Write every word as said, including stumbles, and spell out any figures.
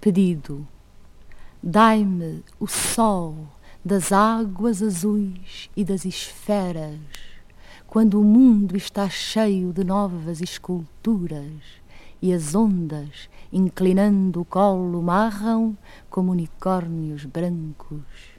pedido. Dai-me o sol das águas azuis e das esferas, quando o mundo está cheio de novas esculturas e as ondas, inclinando o colo, marram como unicórnios brancos.